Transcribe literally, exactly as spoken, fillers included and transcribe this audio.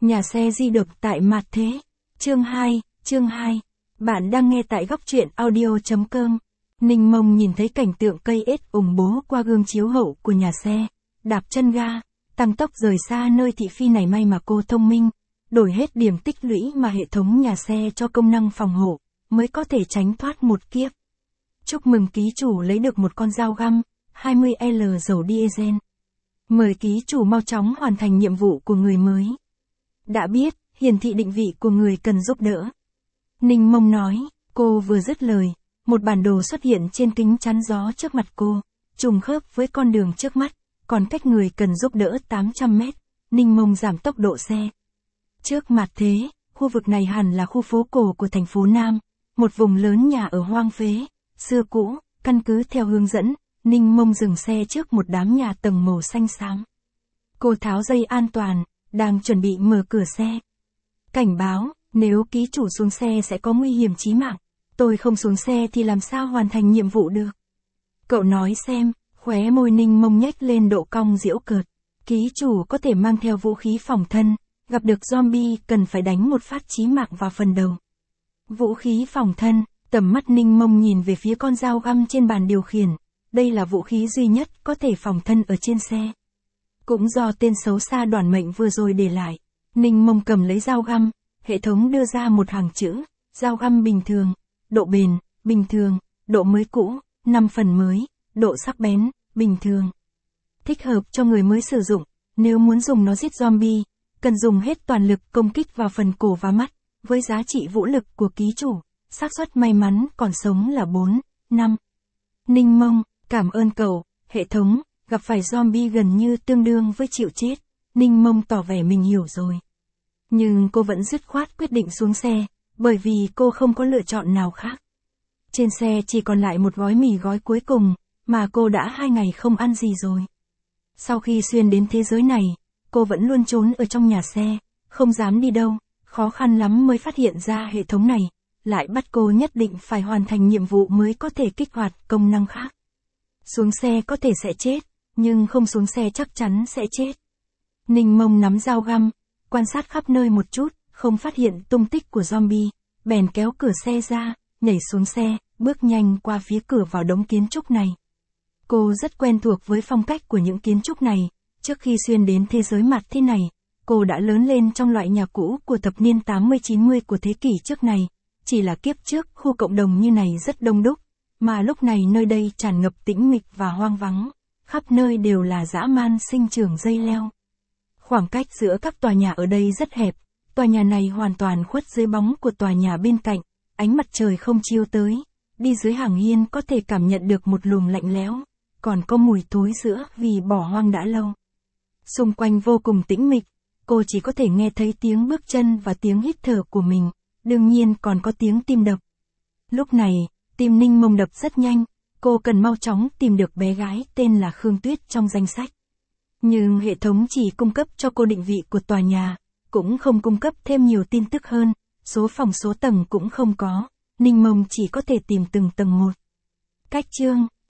Nhà xe di động tại Mặt Thế. Chương hai, chương hai. Bạn đang nghe tại góc truyện audio chấm com. Ninh Mông nhìn thấy cảnh tượng cây ếch ủng bố qua gương chiếu hậu của nhà xe, đạp chân ga, tăng tốc rời xa nơi thị phi này. May mà cô thông minh, đổi hết điểm tích lũy mà hệ thống nhà xe cho công năng phòng hộ, mới có thể tránh thoát một kiếp. Chúc mừng ký chủ lấy được một con dao găm, hai mươi lít dầu diesel. Mời ký chủ mau chóng hoàn thành nhiệm vụ của người mới. Đã biết, hiển thị định vị của người cần giúp đỡ. Ninh Mông nói, cô vừa dứt lời, một bản đồ xuất hiện trên kính chắn gió trước mặt cô, trùng khớp với con đường trước mắt, còn cách người cần giúp đỡ tám trăm mét. Ninh Mông giảm tốc độ xe. Trước Mặt Thế, khu vực này hẳn là khu phố cổ của thành phố Nam, một vùng lớn nhà ở hoang phế, xưa cũ. Căn cứ theo hướng dẫn, Ninh Mông dừng xe trước một đám nhà tầng màu xanh xám. Cô tháo dây an toàn, đang chuẩn bị mở cửa xe. Cảnh báo, nếu ký chủ xuống xe sẽ có nguy hiểm chí mạng. Tôi không xuống xe thì làm sao hoàn thành nhiệm vụ được? Cậu nói xem. Khóe môi Ninh Mông nhếch lên độ cong giễu cợt. Ký chủ có thể mang theo vũ khí phòng thân, gặp được zombie cần phải đánh một phát chí mạng vào phần đầu. Vũ khí phòng thân, tầm mắt Ninh Mông nhìn về phía con dao găm trên bàn điều khiển. Đây là vũ khí duy nhất có thể phòng thân ở trên xe. Cũng do tên xấu xa Đoàn Mệnh vừa rồi để lại. Ninh Mông cầm lấy dao găm, hệ thống đưa ra một hàng chữ, dao găm bình thường, độ bền, bình thường, độ mới cũ, năm phần mới, độ sắc bén, bình thường. Thích hợp cho người mới sử dụng, nếu muốn dùng nó giết zombie, cần dùng hết toàn lực công kích vào phần cổ và mắt, với giá trị vũ lực của ký chủ, xác suất may mắn còn sống là bốn, năm. Ninh Mông, cảm ơn cậu, hệ thống, gặp phải zombie gần như tương đương với chịu chết. Ninh Mông tỏ vẻ mình hiểu rồi. Nhưng cô vẫn dứt khoát quyết định xuống xe, bởi vì cô không có lựa chọn nào khác. Trên xe chỉ còn lại một gói mì gói cuối cùng, mà cô đã hai ngày không ăn gì rồi. Sau khi xuyên đến thế giới này, cô vẫn luôn trốn ở trong nhà xe, không dám đi đâu, khó khăn lắm mới phát hiện ra hệ thống này, lại bắt cô nhất định phải hoàn thành nhiệm vụ mới có thể kích hoạt công năng khác. Xuống xe có thể sẽ chết, nhưng không xuống xe chắc chắn sẽ chết. Ninh Mông nắm dao găm, quan sát khắp nơi một chút, không phát hiện tung tích của zombie, bèn kéo cửa xe ra, nhảy xuống xe, bước nhanh qua phía cửa vào đống kiến trúc này. Cô rất quen thuộc với phong cách của những kiến trúc này, trước khi xuyên đến thế giới Mặt Thế này, cô đã lớn lên trong loại nhà cũ của thập niên tám mươi chín mươi của thế kỷ trước này, chỉ là kiếp trước khu cộng đồng như này rất đông đúc, mà lúc này nơi đây tràn ngập tĩnh mịch và hoang vắng, khắp nơi đều là dã man sinh trưởng dây leo. Khoảng cách giữa các tòa nhà ở đây rất hẹp, tòa nhà này hoàn toàn khuất dưới bóng của tòa nhà bên cạnh, ánh mặt trời không chiếu tới, đi dưới hàng hiên có thể cảm nhận được một luồng lạnh lẽo, còn có mùi thối rữa vì bỏ hoang đã lâu. Xung quanh vô cùng tĩnh mịch, cô chỉ có thể nghe thấy tiếng bước chân và tiếng hít thở của mình, đương nhiên còn có tiếng tim đập. Lúc này, tim Ninh Mông đập rất nhanh, cô cần mau chóng tìm được bé gái tên là Khương Tuyết trong danh sách. Nhưng hệ thống chỉ cung cấp cho cô định vị của tòa nhà, cũng không cung cấp thêm nhiều tin tức hơn, số phòng số tầng cũng không có, Ninh Mông chỉ có thể tìm từng tầng một. Cách chương